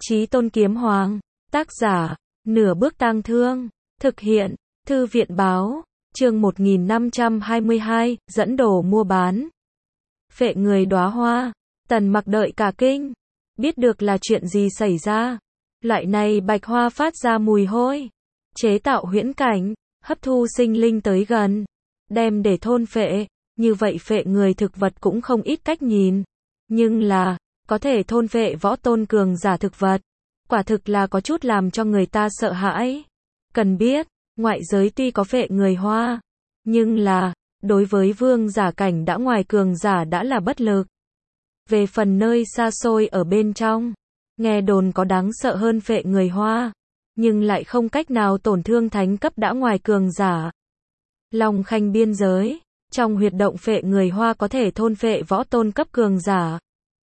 Chí Tôn Kiếm Hoàng, tác giả, Nửa Bước Tang Thương, thực hiện, Thư viện báo, chương 1522, dẫn đồ mua bán. Phệ người đóa hoa, Tần Mặc đợi cả kinh, biết được là chuyện gì xảy ra. Loại này bạch hoa phát ra mùi hôi, chế tạo huyễn cảnh, hấp thu sinh linh tới gần, đem để thôn phệ, như vậy phệ người thực vật cũng không ít cách nhìn. Nhưng là, có thể thôn phệ võ tôn cường giả thực vật, quả thực là có chút làm cho người ta sợ hãi. Cần biết, ngoại giới tuy có phệ người hoa, nhưng là, đối với vương giả cảnh đã ngoài cường giả đã là bất lực. Về phần nơi xa xôi ở bên trong, nghe đồn có đáng sợ hơn phệ người hoa, nhưng lại không cách nào tổn thương thánh cấp đã ngoài cường giả. Long Khanh biên giới, trong huyệt động phệ người hoa có thể thôn phệ võ tôn cấp cường giả.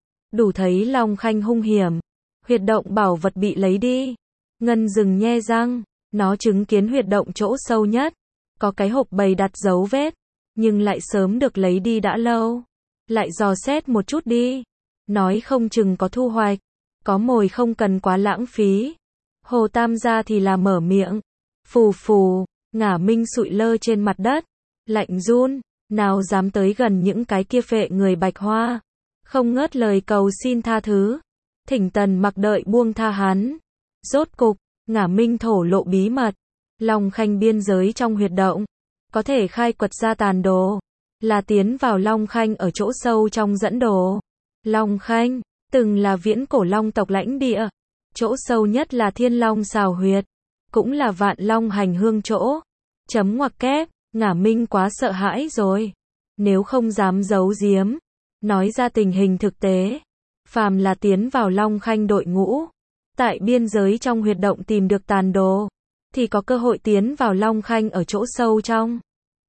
Đủ thấy Long Khanh hung hiểm. Huyệt động bảo vật bị lấy đi. Ngân rừng nhe răng, nó chứng kiến huyệt động chỗ sâu nhất, có cái hộp bày đặt dấu vết, nhưng lại sớm được lấy đi đã lâu. Lại dò xét một chút đi, nói không chừng có thu hoạch, có mồi không cần quá lãng phí. Hồ Tam gia thì là mở miệng, phù phù, Ngả Minh sụi lơ trên mặt đất, lạnh run, nào dám tới gần những cái kia phệ người bạch hoa, không ngớt lời cầu xin tha thứ, thỉnh Tần Mặc đợi buông tha hắn. Rốt cục, Ngả Minh thổ lộ bí mật, Long Khanh biên giới trong huyệt động, có thể khai quật ra tàn đồ, là tiến vào Long Khanh ở chỗ sâu trong dẫn đồ. Long Khanh, từng là viễn cổ long tộc lãnh địa, chỗ sâu nhất là Thiên Long xào huyệt, cũng là Vạn Long hành hương chỗ. Chấm ngoặc kép, Ngả Minh quá sợ hãi rồi, nếu không dám giấu giếm, nói ra tình hình thực tế. Phàm là tiến vào Long Khanh đội ngũ, tại biên giới trong huyệt động tìm được tàn đồ, thì có cơ hội tiến vào Long Khanh ở chỗ sâu trong.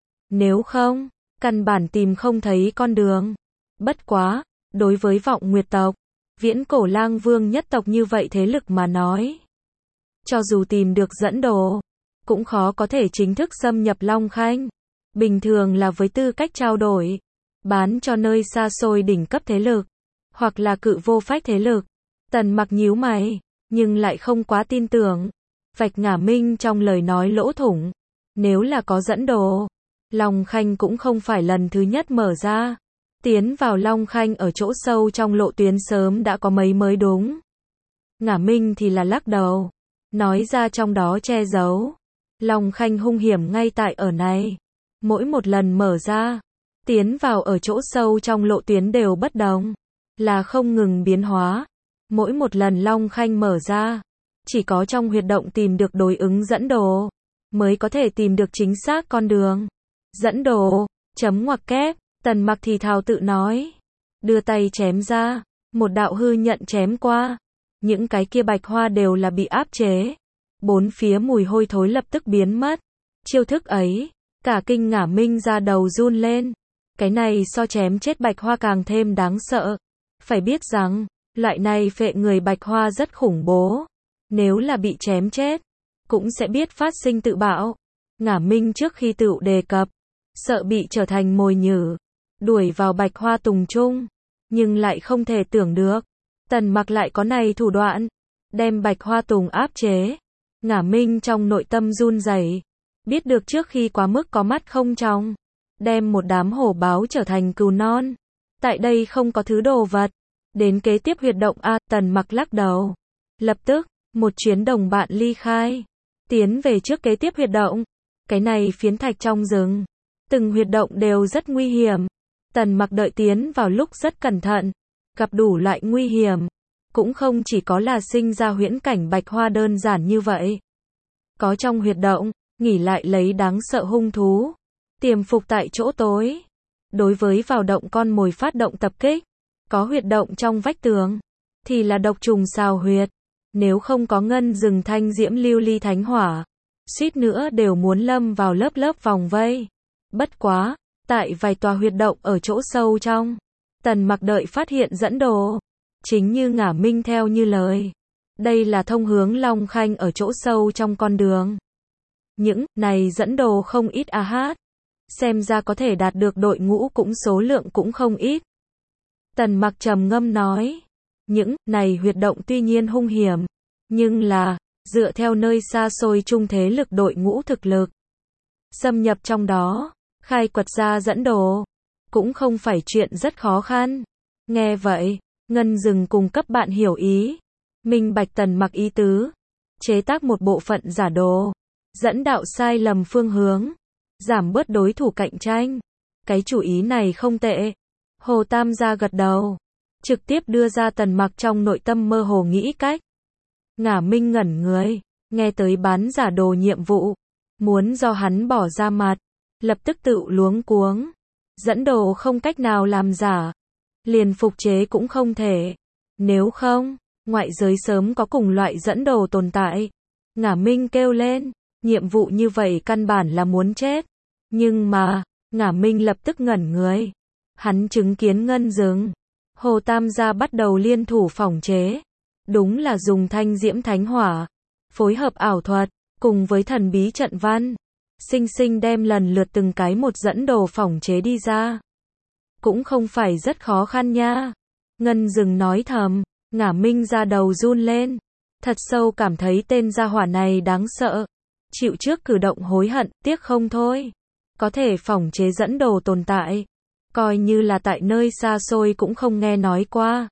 Nếu không, căn bản tìm không thấy con đường. Bất quá, đối với Vọng Nguyệt tộc, viễn cổ lang vương nhất tộc như vậy thế lực mà nói, cho dù tìm được dẫn đồ, cũng khó có thể chính thức xâm nhập Long Khanh. Bình thường là với tư cách trao đổi, bán cho nơi xa xôi đỉnh cấp thế lực, hoặc là cự vô phách thế lực. Tần Mặc nhíu mày, nhưng lại không quá tin tưởng. Vạch Ngả Minh trong lời nói lỗ thủng. Nếu là có dẫn đồ, Long Khanh cũng không phải lần thứ nhất mở ra. Tiến vào Long Khanh ở chỗ sâu trong lộ tuyến sớm đã có mấy mới đúng. Ngả Minh thì là lắc đầu, nói ra trong đó che giấu. Long Khanh hung hiểm ngay tại ở này. Mỗi một lần mở ra, tiến vào ở chỗ sâu trong lộ tuyến đều bất đồng, là không ngừng biến hóa. Mỗi một lần Long Khanh mở ra, chỉ có trong huyệt động tìm được đối ứng dẫn đồ, mới có thể tìm được chính xác con đường. Dẫn đồ, chấm ngoặc kép, Tần Mặc thì thào tự nói. Đưa tay chém ra, một đạo hư nhận chém qua. Những cái kia bạch hoa đều là bị áp chế. Bốn phía mùi hôi thối lập tức biến mất. Chiêu thức ấy, cả kinh Ngả Minh ra đầu run lên. Cái này so chém chết bạch hoa càng thêm đáng sợ. Phải biết rằng, loại này phệ người bạch hoa rất khủng bố. Nếu là bị chém chết, cũng sẽ biết phát sinh tự bạo. Ngả Minh trước khi tự đề cập, sợ bị trở thành mồi nhử, đuổi vào bạch hoa tùng trung. Nhưng lại không thể tưởng được, Tần Mặc lại có này thủ đoạn, đem bạch hoa tùng áp chế. Ngả Minh trong nội tâm run rẩy, biết được trước khi quá mức có mắt không trong, đem một đám hổ báo trở thành cừu non. Tại đây không có thứ đồ vật. Đến kế tiếp huyệt động A, Tần Mặc lắc đầu. Lập tức, một chuyến đồng bạn ly khai, tiến về trước kế tiếp huyệt động. Cái này phiến thạch trong rừng, từng huyệt động đều rất nguy hiểm. Tần Mặc đợi tiến vào lúc rất cẩn thận, gặp đủ loại nguy hiểm. Cũng không chỉ có là sinh ra huyễn cảnh bạch hoa đơn giản như vậy. Có trong huyệt động, nghỉ lại lấy đáng sợ hung thú, tiềm phục tại chỗ tối. Đối với vào động con mồi phát động tập kích, có huyệt động trong vách tường, thì là độc trùng xào huyệt. Nếu không có ngân rừng thanh diễm lưu ly thánh hỏa, suýt nữa đều muốn lâm vào lớp lớp vòng vây. Bất quá, tại vài tòa huyệt động ở chỗ sâu trong, Tần Mặc đợi phát hiện dẫn đồ. Chính như Ngả Minh theo như lời, đây là thông hướng Long Khanh ở chỗ sâu trong con đường. Những này dẫn đồ không ít a hát. Xem ra có thể đạt được đội ngũ cũng số lượng cũng không ít. Tần Mặc trầm ngâm nói, Những này huyệt động tuy nhiên hung hiểm, nhưng là dựa theo nơi xa xôi trung thế lực đội ngũ thực lực, xâm nhập trong đó, khai quật ra dẫn đồ, cũng không phải chuyện rất khó khăn. Nghe vậy, Ngân Dừng cùng cấp bạn hiểu ý, minh bạch Tần Mặc ý tứ, chế tác một bộ phận giả đồ, dẫn đạo sai lầm phương hướng, giảm bớt đối thủ cạnh tranh. Cái chủ ý này không tệ. Hồ Tam gia gật đầu, trực tiếp đưa ra Tần Mặc trong nội tâm mơ hồ nghĩ cách. Ngả Minh ngẩn người, nghe tới bán giả đồ nhiệm vụ, muốn do hắn bỏ ra mặt, lập tức tự luống cuống. Dẫn đồ không cách nào làm giả, liền phục chế cũng không thể. Nếu không, ngoại giới sớm có cùng loại dẫn đồ tồn tại. Ngả Minh kêu lên, nhiệm vụ như vậy căn bản là muốn chết. Nhưng mà, Ngả Minh lập tức ngẩn người. Hắn chứng kiến Ngân Dừng, Hồ Tam gia bắt đầu liên thủ phỏng chế. Đúng là dùng thanh diễm thánh hỏa, phối hợp ảo thuật, cùng với thần bí trận văn, sinh sinh đem lần lượt từng cái một dẫn đồ phỏng chế đi ra. Cũng không phải rất khó khăn nha. Ngân Dừng nói thầm, Ngả Minh ra đầu run lên. Thật sâu cảm thấy tên gia hỏa này đáng sợ. Chịu trước cử động hối hận, tiếc không thôi. Có thể phỏng chế dẫn đồ tồn tại, coi như là tại nơi xa xôi cũng không nghe nói qua.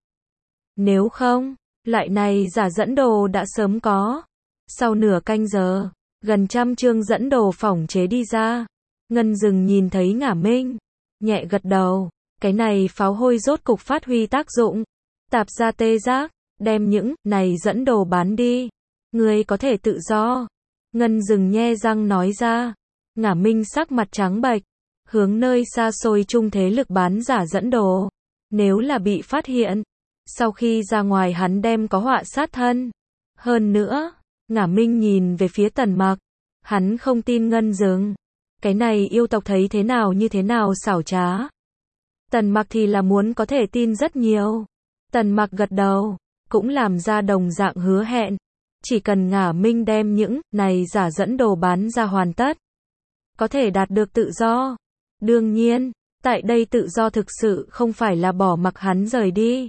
Nếu không, loại này giả dẫn đồ đã sớm có. Sau nửa canh giờ, gần 100 chương dẫn đồ phỏng chế đi ra. Ngân Dừng nhìn thấy Ngả Minh, nhẹ gật đầu. Cái này pháo hôi rốt cục phát huy tác dụng. Tạp ra tê giác, đem những này dẫn đồ bán đi. Ngươi có thể tự do. Ngân Dừng nhe răng nói ra. Ngả Minh sắc mặt trắng bệch, hướng nơi xa xôi trung thế lực bán giả dẫn đồ. Nếu là bị phát hiện, sau khi ra ngoài hắn đem có họa sát thân. Hơn nữa, Ngả Minh nhìn về phía Tần Mặc, hắn không tin Ngân Dừng. Cái này yêu tộc thấy thế nào như thế nào xảo trá. Tần Mặc thì là muốn có thể tin rất nhiều. Tần Mặc gật đầu, cũng làm ra đồng dạng hứa hẹn. Chỉ cần Ngả Minh đem những này giả dẫn đồ bán ra hoàn tất, có thể đạt được tự do. Đương nhiên, tại đây tự do thực sự không phải là bỏ mặc hắn rời đi,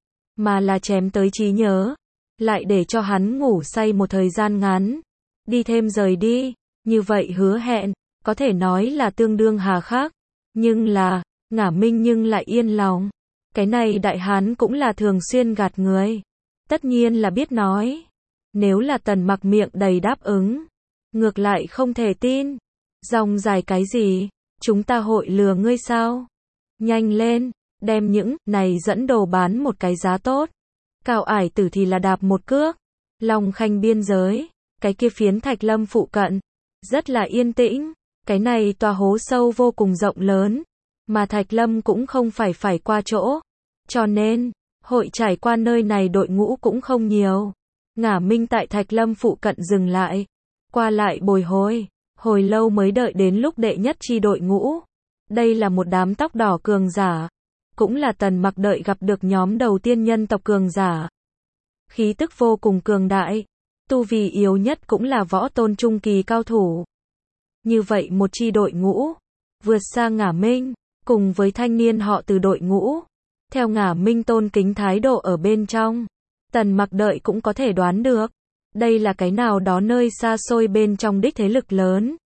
mà là chém tới trí nhớ, lại để cho hắn ngủ say một thời gian ngắn, đi thêm rời đi. Như vậy hứa hẹn, có thể nói là tương đương hà khắc. Nhưng là, Ngả Minh nhưng lại yên lòng. Cái này đại hán cũng là thường xuyên gạt người. Tất nhiên là biết nói. Nếu là Tần Mặc miệng đầy đáp ứng, ngược lại không thể tin. Dòng dài cái gì? Chúng ta hội lừa ngươi sao? Nhanh lên, đem những này dẫn đồ bán một cái giá tốt. Cao Ải Tử thì là đạp một cước. Long Khanh biên giới, cái kia phiến Thạch Lâm phụ cận, rất là yên tĩnh. Cái này tòa hố sâu vô cùng rộng lớn, mà Thạch Lâm cũng không phải qua chỗ. Cho nên, hội trải qua nơi này đội ngũ cũng không nhiều. Ngả Minh tại Thạch Lâm phụ cận dừng lại, qua lại bồi hồi, hồi lâu mới đợi đến lúc đệ nhất chi đội ngũ. Đây là một đám tóc đỏ cường giả, cũng là Tần Mặc đợi gặp được nhóm đầu tiên nhân tộc cường giả. Khí tức vô cùng cường đại, tu vi yếu nhất cũng là võ tôn trung kỳ cao thủ. Như vậy một chi đội ngũ, vượt xa Ngả Minh, cùng với thanh niên họ Từ đội ngũ. Theo Ngả Minh tôn kính thái độ ở bên trong, Tần Mặc đợi cũng có thể đoán được. Đây là cái nào đó nơi xa xôi bên trong đích thế lực lớn.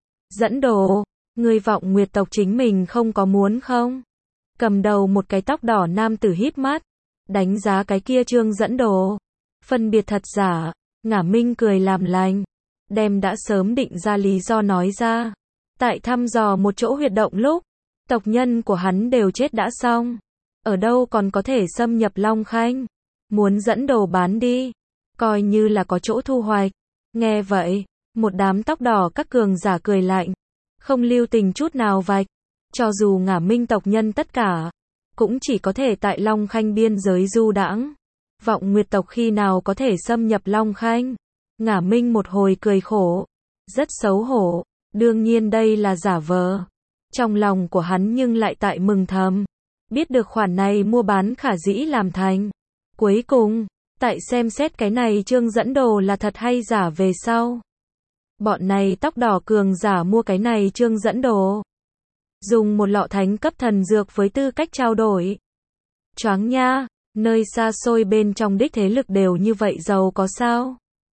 Dẫn đồ, người Vọng Nguyệt tộc chính mình không có muốn không? Cầm đầu một cái tóc đỏ nam tử híp mắt, đánh giá cái kia chương dẫn đồ. Phân biệt thật giả, Ngả Minh cười làm lành, đem đã sớm định ra lý do nói ra. Tại thăm dò một chỗ huyệt động lúc, tộc nhân của hắn đều chết đã xong. Ở đâu còn có thể xâm nhập Long Khanh? Muốn dẫn đồ bán đi, coi như là có chỗ thu hoạch. Nghe vậy, một đám tóc đỏ các cường giả cười lạnh, không lưu tình chút nào vạch. Cho dù Ngả Minh tộc nhân tất cả, cũng chỉ có thể tại Long Khanh biên giới du đãng. Vọng Nguyệt tộc khi nào có thể xâm nhập Long Khanh? Ngả Minh một hồi cười khổ, rất xấu hổ. Đương nhiên đây là giả vờ. Trong lòng của hắn nhưng lại tại mừng thầm. Biết được khoản này mua bán khả dĩ làm thành. Cuối cùng, tại xem xét cái này chương dẫn đồ là thật hay giả về sau. Bọn này tóc đỏ cường giả mua cái này chương dẫn đồ. Dùng một lọ thánh cấp thần dược với tư cách trao đổi. Choáng nha, Nơi xa xôi bên trong đích thế lực đều như vậy giàu có sao?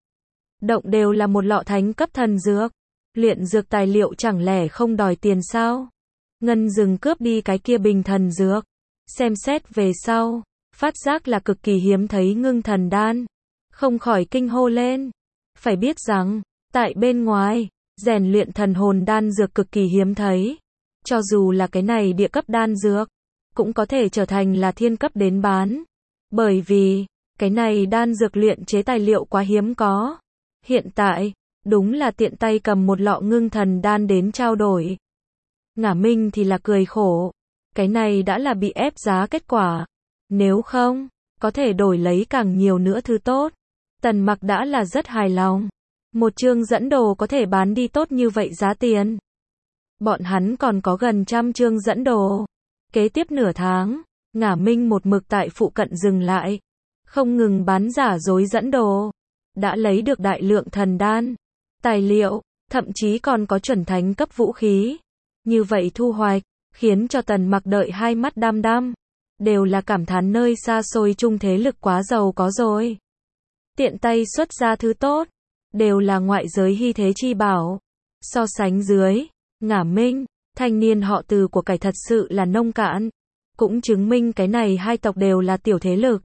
Động đều là một lọ thánh cấp thần dược. Luyện dược tài liệu chẳng lẽ không đòi tiền sao? Ngân dừng cướp đi cái kia bình thần dược. Xem xét về sau, phát giác là cực kỳ hiếm thấy ngưng thần đan. Không khỏi kinh hô lên. Phải biết rằng, tại bên ngoài, rèn luyện thần hồn đan dược cực kỳ hiếm thấy. Cho dù là cái này địa cấp đan dược, cũng có thể trở thành là thiên cấp đến bán. Bởi vì, cái này đan dược luyện chế tài liệu quá hiếm có. Hiện tại, đúng là tiện tay cầm một lọ ngưng thần đan đến trao đổi. Ngả Minh thì là cười khổ. Cái này đã là bị ép giá kết quả. Nếu không, có thể đổi lấy càng nhiều nữa thứ tốt. Tần Mặc đã là rất hài lòng. Một chương dẫn đồ có thể bán đi tốt như vậy giá tiền. Bọn hắn còn có gần 100 chương dẫn đồ. Kế tiếp nửa tháng, Ngả Minh một mực tại phụ cận dừng lại. Không ngừng bán giả dối dẫn đồ. Đã lấy được đại lượng thần đan, tài liệu, thậm chí còn có chuẩn thánh cấp vũ khí. Như vậy thu hoạch, khiến cho Tần Mặc đợi hai mắt đăm đăm. Đều là cảm thán nơi xa xôi chung thế lực quá giàu có rồi. Tiện tay xuất ra thứ tốt, đều là ngoại giới hy thế chi bảo. So sánh dưới, Ngả Minh, thanh niên họ Từ của cải thật sự là nông cạn. Cũng chứng minh cái này hai tộc đều là tiểu thế lực.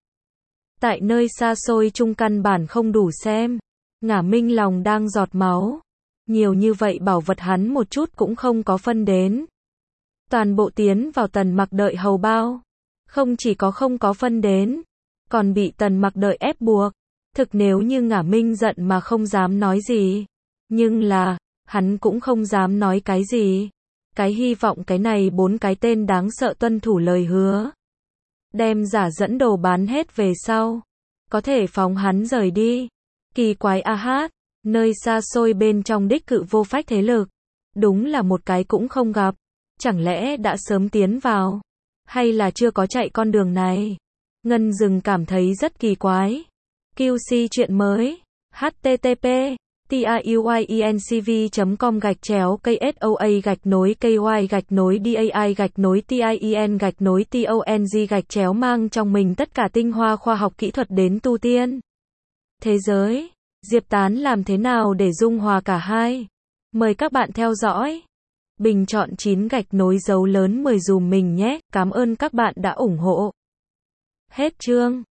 Tại nơi xa xôi chung căn bản không đủ xem. Ngả Minh lòng đang giọt máu. Nhiều như vậy bảo vật hắn một chút cũng không có phân đến. Toàn bộ tiến vào Tần Mặc đợi hầu bao. Không chỉ có không có phân đến, còn bị Tần Mặc đợi ép buộc. Thực nếu như Ngả Minh giận mà không dám nói gì. Nhưng là, hắn cũng không dám nói cái gì. Cái hy vọng cái này 4 cái tên đáng sợ tuân thủ lời hứa. Đem giả dẫn đồ bán hết về sau. Có thể phóng hắn rời đi. Kỳ quái a hát. Nơi xa xôi bên trong đích cự vô phách thế lực. Đúng là một cái cũng không gặp. Chẳng lẽ đã sớm tiến vào. Hay là chưa có chạy con đường này. Ngân dừng cảm thấy rất kỳ quái. QC chuyện mới. http tiuyencv.com/KY-DAI-TONG-TIEN-TONG mang trong mình tất cả tinh hoa khoa học kỹ thuật đến tu tiên. Thế giới, Diệp Tán làm thế nào để dung hòa cả hai? Mời các bạn theo dõi. Bình chọn 9 dấu lớn 10 dùm mình nhé, cảm ơn các bạn đã ủng hộ. Hết chương.